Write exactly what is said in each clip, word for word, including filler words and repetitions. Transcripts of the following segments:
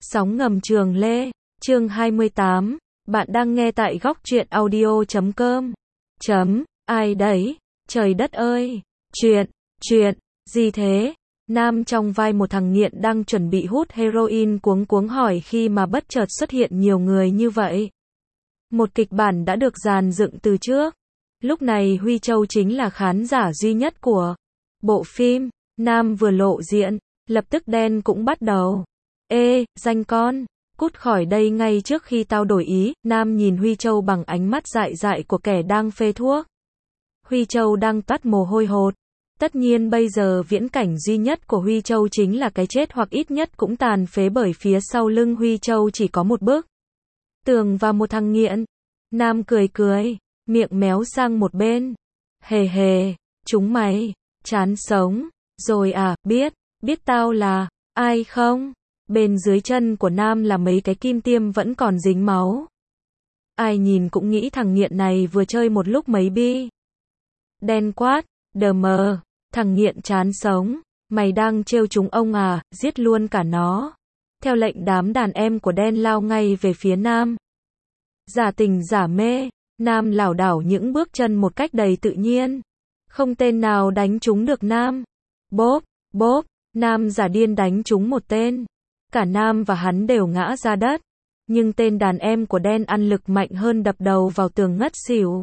Sóng ngầm Trường Lê, chương hai mươi tám, bạn đang nghe tại góc truyện audio chấm com. Chấm, ai đấy? Trời đất ơi! Chuyện, chuyện, gì thế? Nam trong vai một thằng nghiện đang chuẩn bị hút heroin cuống cuống hỏi khi mà bất chợt xuất hiện nhiều người như vậy. Một kịch bản đã được dàn dựng từ trước. Lúc này Huy Châu chính là khán giả duy nhất của bộ phim. Nam vừa lộ diện, lập tức đen cũng bắt đầu. Ê, danh con, cút khỏi đây ngay trước khi tao đổi ý. Nam nhìn Huy Châu bằng ánh mắt dại dại của kẻ đang phê thuốc. Huy Châu đang toát mồ hôi hột. Tất nhiên bây giờ viễn cảnh duy nhất của Huy Châu chính là cái chết, hoặc ít nhất cũng tàn phế, bởi phía sau lưng Huy Châu chỉ có một bức tường và một thằng nghiện. Nam cười cười, miệng méo sang một bên. Hề hề, chúng mày, chán sống rồi à? Biết, biết tao là ai không? Bên dưới chân của Nam là mấy cái kim tiêm vẫn còn dính máu. Ai nhìn cũng nghĩ thằng nghiện này vừa chơi một lúc mấy bi. Đen quát, đờ mờ, thằng nghiện chán sống, mày đang trêu chúng ông à, giết luôn cả nó. Theo lệnh, đám đàn em của đen lao ngay về phía Nam. Giả tình giả mê, Nam lảo đảo những bước chân một cách đầy tự nhiên. Không tên nào đánh trúng được Nam. Bốp, bốp, Nam giả điên đánh trúng một tên. Cả Nam và hắn đều ngã ra đất. Nhưng tên đàn em của đen ăn lực mạnh hơn, đập đầu vào tường ngất xỉu.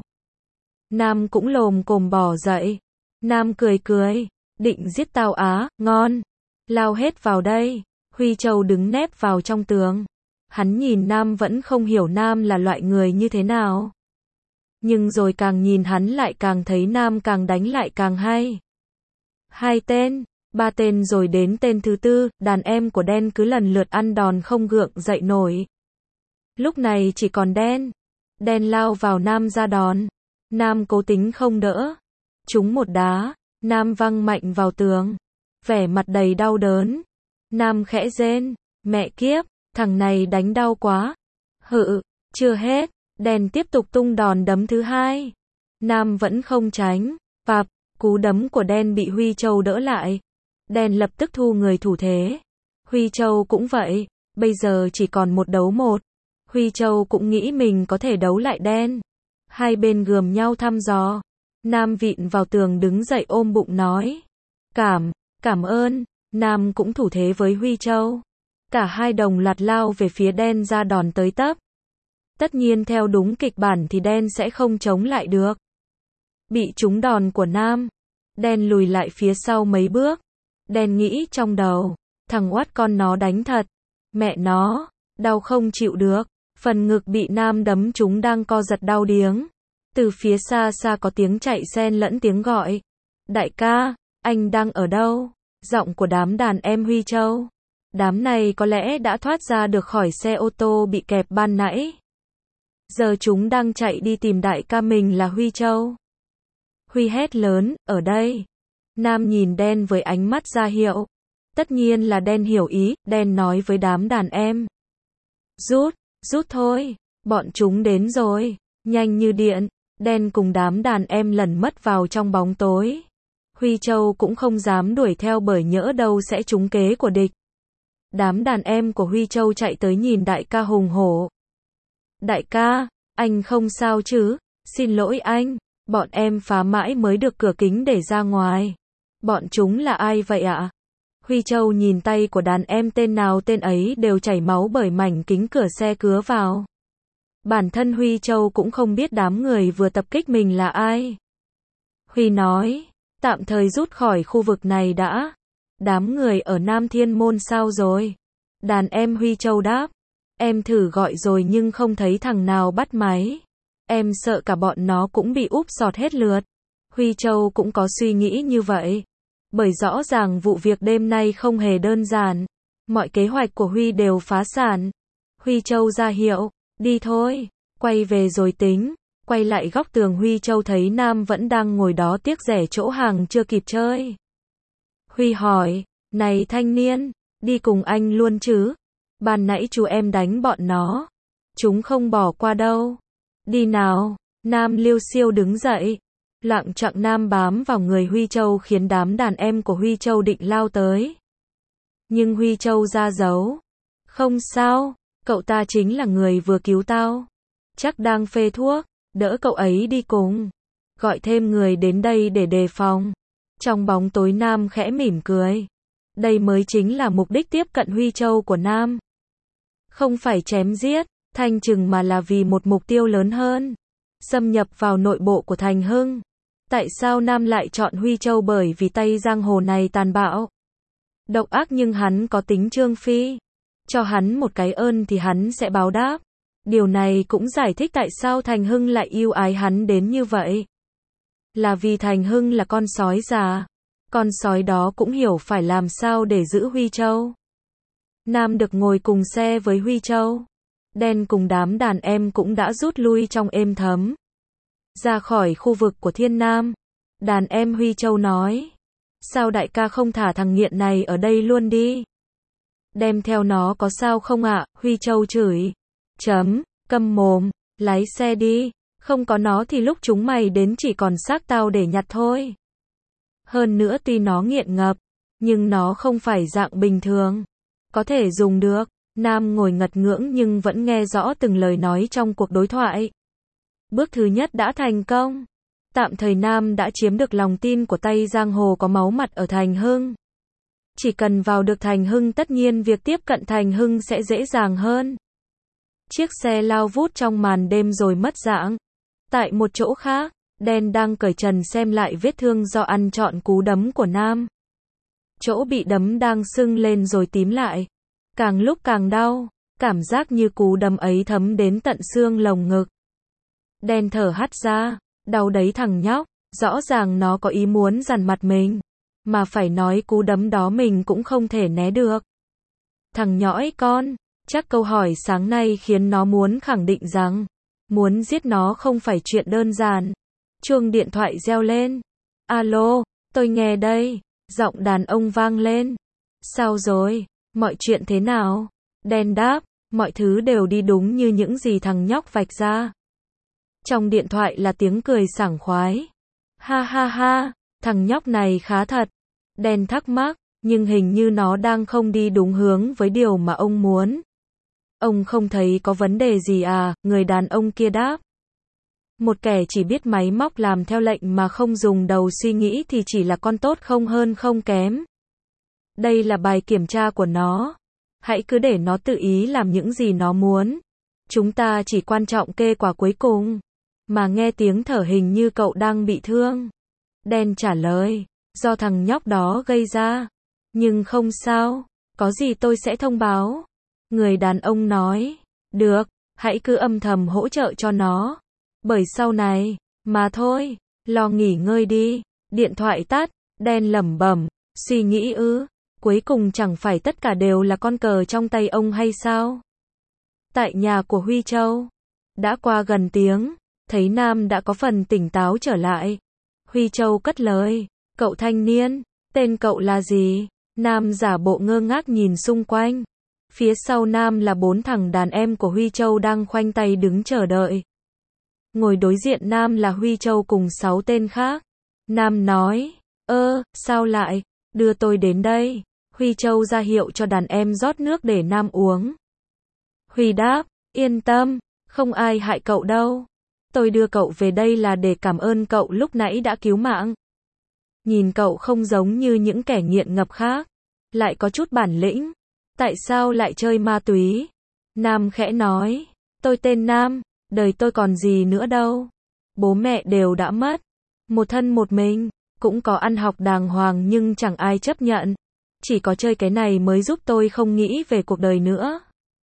Nam cũng lồm cồm bò dậy. Nam cười cười, định giết tao á, ngon. Lao hết vào đây. Huy Châu đứng nép vào trong tường. Hắn nhìn Nam vẫn không hiểu Nam là loại người như thế nào. Nhưng rồi càng nhìn hắn lại càng thấy Nam càng đánh lại càng hay. Hai tên, ba tên rồi đến tên thứ tư, đàn em của đen cứ lần lượt ăn đòn không gượng dậy nổi. Lúc này chỉ còn đen. Đen lao vào Nam ra đòn. Nam cố tính không đỡ. Trúng một đá, Nam văng mạnh vào tường. Vẻ mặt đầy đau đớn. Nam khẽ rên, mẹ kiếp, thằng này đánh đau quá. Hự, chưa hết, đen tiếp tục tung đòn đấm thứ hai. Nam vẫn không tránh. Phạp, cú đấm của đen bị Huy Châu đỡ lại. Đen lập tức thu người thủ thế. Huy Châu cũng vậy, bây giờ chỉ còn một đấu một. Huy Châu cũng nghĩ mình có thể đấu lại đen. Hai bên gườm nhau thăm dò. Nam vịn vào tường đứng dậy ôm bụng nói. Cảm, cảm ơn. Nam cũng thủ thế với Huy Châu. Cả hai đồng loạt lao về phía đen ra đòn tới tấp. Tất nhiên theo đúng kịch bản thì đen sẽ không chống lại được. Bị trúng đòn của Nam, đen lùi lại phía sau mấy bước. Đen nghĩ trong đầu, thằng oát con nó đánh thật. Mẹ nó, đau không chịu được. Phần ngực bị Nam đấm trúng đang co giật đau điếng. Từ phía xa xa có tiếng chạy xen lẫn tiếng gọi. Đại ca, anh đang ở đâu? Giọng của đám đàn em Huy Châu. Đám này có lẽ đã thoát ra được khỏi xe ô tô bị kẹp ban nãy. Giờ chúng đang chạy đi tìm đại ca mình là Huy Châu. Huy hét lớn, ở đây. Nam nhìn đen với ánh mắt ra hiệu. Tất nhiên là đen hiểu ý, đen nói với đám đàn em. Rút, rút thôi, bọn chúng đến rồi. Nhanh như điện, đen cùng đám đàn em lẩn mất vào trong bóng tối. Huy Châu cũng không dám đuổi theo bởi nhỡ đâu sẽ trúng kế của địch. Đám đàn em của Huy Châu chạy tới nhìn đại ca hùng hổ. Đại ca, anh không sao chứ? Xin lỗi anh, bọn em phá mãi mới được cửa kính để ra ngoài. Bọn chúng là ai vậy ạ? Huy Châu nhìn tay của đàn em, tên nào tên ấy đều chảy máu bởi mảnh kính cửa xe cứa vào. Bản thân Huy Châu cũng không biết đám người vừa tập kích mình là ai. Huy nói, tạm thời rút khỏi khu vực này đã. Đám người ở Nam Thiên Môn sao rồi? Đàn em Huy Châu đáp. Em thử gọi rồi nhưng không thấy thằng nào bắt máy. Em sợ cả bọn nó cũng bị úp sọt hết lượt. Huy Châu cũng có suy nghĩ như vậy. Bởi rõ ràng vụ việc đêm nay không hề đơn giản. Mọi kế hoạch của Huy đều phá sản. Huy Châu ra hiệu, đi thôi, quay về rồi tính. Quay lại góc tường, Huy Châu thấy Nam vẫn đang ngồi đó tiếc rẻ chỗ hàng chưa kịp chơi. Huy hỏi, này thanh niên, đi cùng anh luôn chứ? Ban nãy chú em đánh bọn nó. Chúng không bỏ qua đâu. Đi nào. Nam liêu xiêu đứng dậy. Lạng chạng Nam bám vào người Huy Châu khiến đám đàn em của Huy Châu định lao tới. Nhưng Huy Châu ra dấu. Không sao, cậu ta chính là người vừa cứu tao. Chắc đang phê thuốc, đỡ cậu ấy đi cùng. Gọi thêm người đến đây để đề phòng. Trong bóng tối Nam khẽ mỉm cười. Đây mới chính là mục đích tiếp cận Huy Châu của Nam. Không phải chém giết, thanh trừng mà là vì một mục tiêu lớn hơn. Xâm nhập vào nội bộ của Thành Hưng. Tại sao Nam lại chọn Huy Châu? Bởi vì Tây Giang Hồ này tàn bạo, độc ác, nhưng hắn có tính trương phi. Cho hắn một cái ơn thì hắn sẽ báo đáp. Điều này cũng giải thích tại sao Thành Hưng lại yêu ái hắn đến như vậy. Là vì Thành Hưng là con sói già. Con sói đó cũng hiểu phải làm sao để giữ Huy Châu. Nam được ngồi cùng xe với Huy Châu. Đen cùng đám đàn em cũng đã rút lui trong êm thấm. Ra khỏi khu vực của Thiên Nam. Đàn em Huy Châu nói. Sao đại ca không thả thằng nghiện này ở đây luôn đi? Đem theo nó có sao không ạ? À? Huy Châu chửi. Chấm, câm mồm, lái xe đi. Không có nó thì lúc chúng mày đến chỉ còn xác tao để nhặt thôi. Hơn nữa tuy nó nghiện ngập, nhưng nó không phải dạng bình thường. Có thể dùng được. Nam ngồi ngật ngưỡng nhưng vẫn nghe rõ từng lời nói trong cuộc đối thoại. Bước thứ nhất đã thành công. Tạm thời Nam đã chiếm được lòng tin của Tây Giang Hồ có máu mặt ở Thành Hưng. Chỉ cần vào được Thành Hưng tất nhiên việc tiếp cận Thành Hưng sẽ dễ dàng hơn. Chiếc xe lao vút trong màn đêm rồi mất dạng. Tại một chỗ khác, Đen đang cởi trần xem lại vết thương do ăn trọn cú đấm của Nam. Chỗ bị đấm đang sưng lên rồi tím lại. Càng lúc càng đau, cảm giác như cú đấm ấy thấm đến tận xương lồng ngực. Đen thở hắt ra, đau đấy thằng nhóc, rõ ràng nó có ý muốn dằn mặt mình. Mà phải nói cú đấm đó mình cũng không thể né được. Thằng nhõi con, chắc câu hỏi sáng nay khiến nó muốn khẳng định rằng, muốn giết nó không phải chuyện đơn giản. Chuông điện thoại reo lên. Alo, tôi nghe đây, giọng đàn ông vang lên. Sao rồi, mọi chuyện thế nào? Đen đáp, mọi thứ đều đi đúng như những gì thằng nhóc vạch ra. Trong điện thoại là tiếng cười sảng khoái. Ha ha ha, thằng nhóc này khá thật. Đen thắc mắc, nhưng hình như nó đang không đi đúng hướng với điều mà ông muốn. Ông không thấy có vấn đề gì à? Người đàn ông kia đáp. Một kẻ chỉ biết máy móc làm theo lệnh mà không dùng đầu suy nghĩ thì chỉ là con tốt không hơn không kém. Đây là bài kiểm tra của nó. Hãy cứ để nó tự ý làm những gì nó muốn. Chúng ta chỉ quan trọng kết quả cuối cùng. Mà nghe tiếng thở hình như cậu đang bị thương. Đen trả lời, do thằng nhóc đó gây ra. Nhưng không sao, có gì tôi sẽ thông báo. Người đàn ông nói, được, hãy cứ âm thầm hỗ trợ cho nó. Bởi sau này, mà thôi, lo nghỉ ngơi đi. Điện thoại tắt, Đen lẩm bẩm, suy nghĩ ư, cuối cùng chẳng phải tất cả đều là con cờ trong tay ông hay sao? Tại nhà của Huy Châu, đã qua gần tiếng, thấy Nam đã có phần tỉnh táo trở lại. Huy Châu cất lời, cậu thanh niên, tên cậu là gì? Nam giả bộ ngơ ngác nhìn xung quanh. Phía sau Nam là bốn thằng đàn em của Huy Châu đang khoanh tay đứng chờ đợi. Ngồi đối diện Nam là Huy Châu cùng sáu tên khác. Nam nói, ơ, sao lại, đưa tôi đến đây. Huy Châu ra hiệu cho đàn em rót nước để Nam uống. Huy đáp, yên tâm, không ai hại cậu đâu. Tôi đưa cậu về đây là để cảm ơn cậu lúc nãy đã cứu mạng. Nhìn cậu không giống như những kẻ nghiện ngập khác, lại có chút bản lĩnh. Tại sao lại chơi ma túy? Nam khẽ nói, tôi tên Nam, đời tôi còn gì nữa đâu. Bố mẹ đều đã mất. Một thân một mình, cũng có ăn học đàng hoàng nhưng chẳng ai chấp nhận. Chỉ có chơi cái này mới giúp tôi không nghĩ về cuộc đời nữa.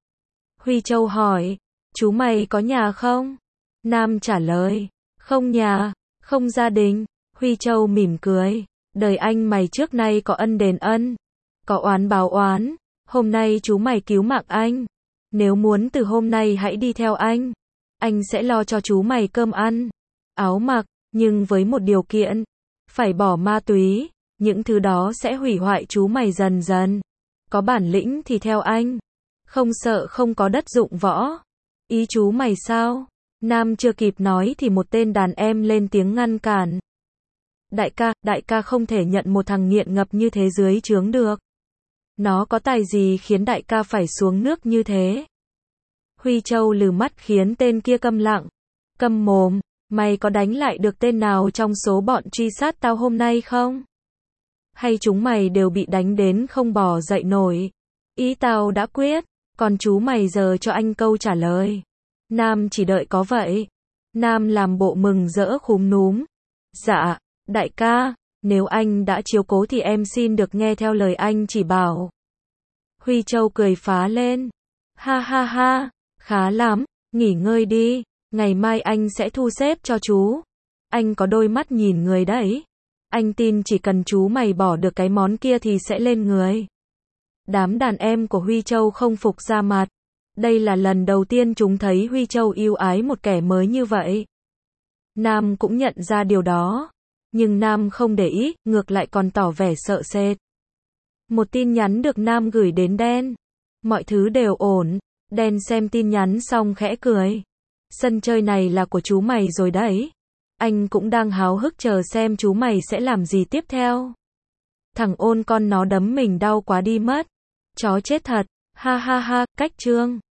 Huy Châu hỏi, chú mày có nhà không? Nam trả lời, không nhà, không gia đình. Huy Châu mỉm cười, đời anh mày trước nay có ân đền ân, có oán báo oán. Hôm nay chú mày cứu mạng anh. Nếu muốn từ hôm nay hãy đi theo anh. Anh sẽ lo cho chú mày cơm ăn, áo mặc, nhưng với một điều kiện. Phải bỏ ma túy, những thứ đó sẽ hủy hoại chú mày dần dần. Có bản lĩnh thì theo anh. Không sợ không có đất dụng võ. Ý chú mày sao? Nam chưa kịp nói thì một tên đàn em lên tiếng ngăn cản. Đại ca, đại ca không thể nhận một thằng nghiện ngập như thế dưới trướng được. Nó có tài gì khiến đại ca phải xuống nước như thế? Huy Châu lừ mắt khiến tên kia câm lặng. Câm mồm, mày có đánh lại được tên nào trong số bọn truy sát tao hôm nay không? Hay chúng mày đều bị đánh đến không bò dậy nổi? Ý tao đã quyết, còn chú mày giờ cho anh câu trả lời. Nam chỉ đợi có vậy. Nam làm bộ mừng rỡ khúm núm. Dạ, đại ca, nếu anh đã chiếu cố thì em xin được nghe theo lời anh chỉ bảo. Huy Châu cười phá lên. Ha ha ha, khá lắm, nghỉ ngơi đi, ngày mai anh sẽ thu xếp cho chú. Anh có đôi mắt nhìn người đấy. Anh tin chỉ cần chú mày bỏ được cái món kia thì sẽ lên người. Đám đàn em của Huy Châu không phục ra mặt. Đây là lần đầu tiên chúng thấy Huy Châu yêu ái một kẻ mới như vậy. Nam cũng nhận ra điều đó. Nhưng Nam không để ý, ngược lại còn tỏ vẻ sợ sệt. Một tin nhắn được Nam gửi đến Đen. Mọi thứ đều ổn. Đen xem tin nhắn xong khẽ cười. Sân chơi này là của chú mày rồi đấy. Anh cũng đang háo hức chờ xem chú mày sẽ làm gì tiếp theo. Thằng ôn con nó đấm mình đau quá đi mất. Chó chết thật. Ha ha ha, cách trương.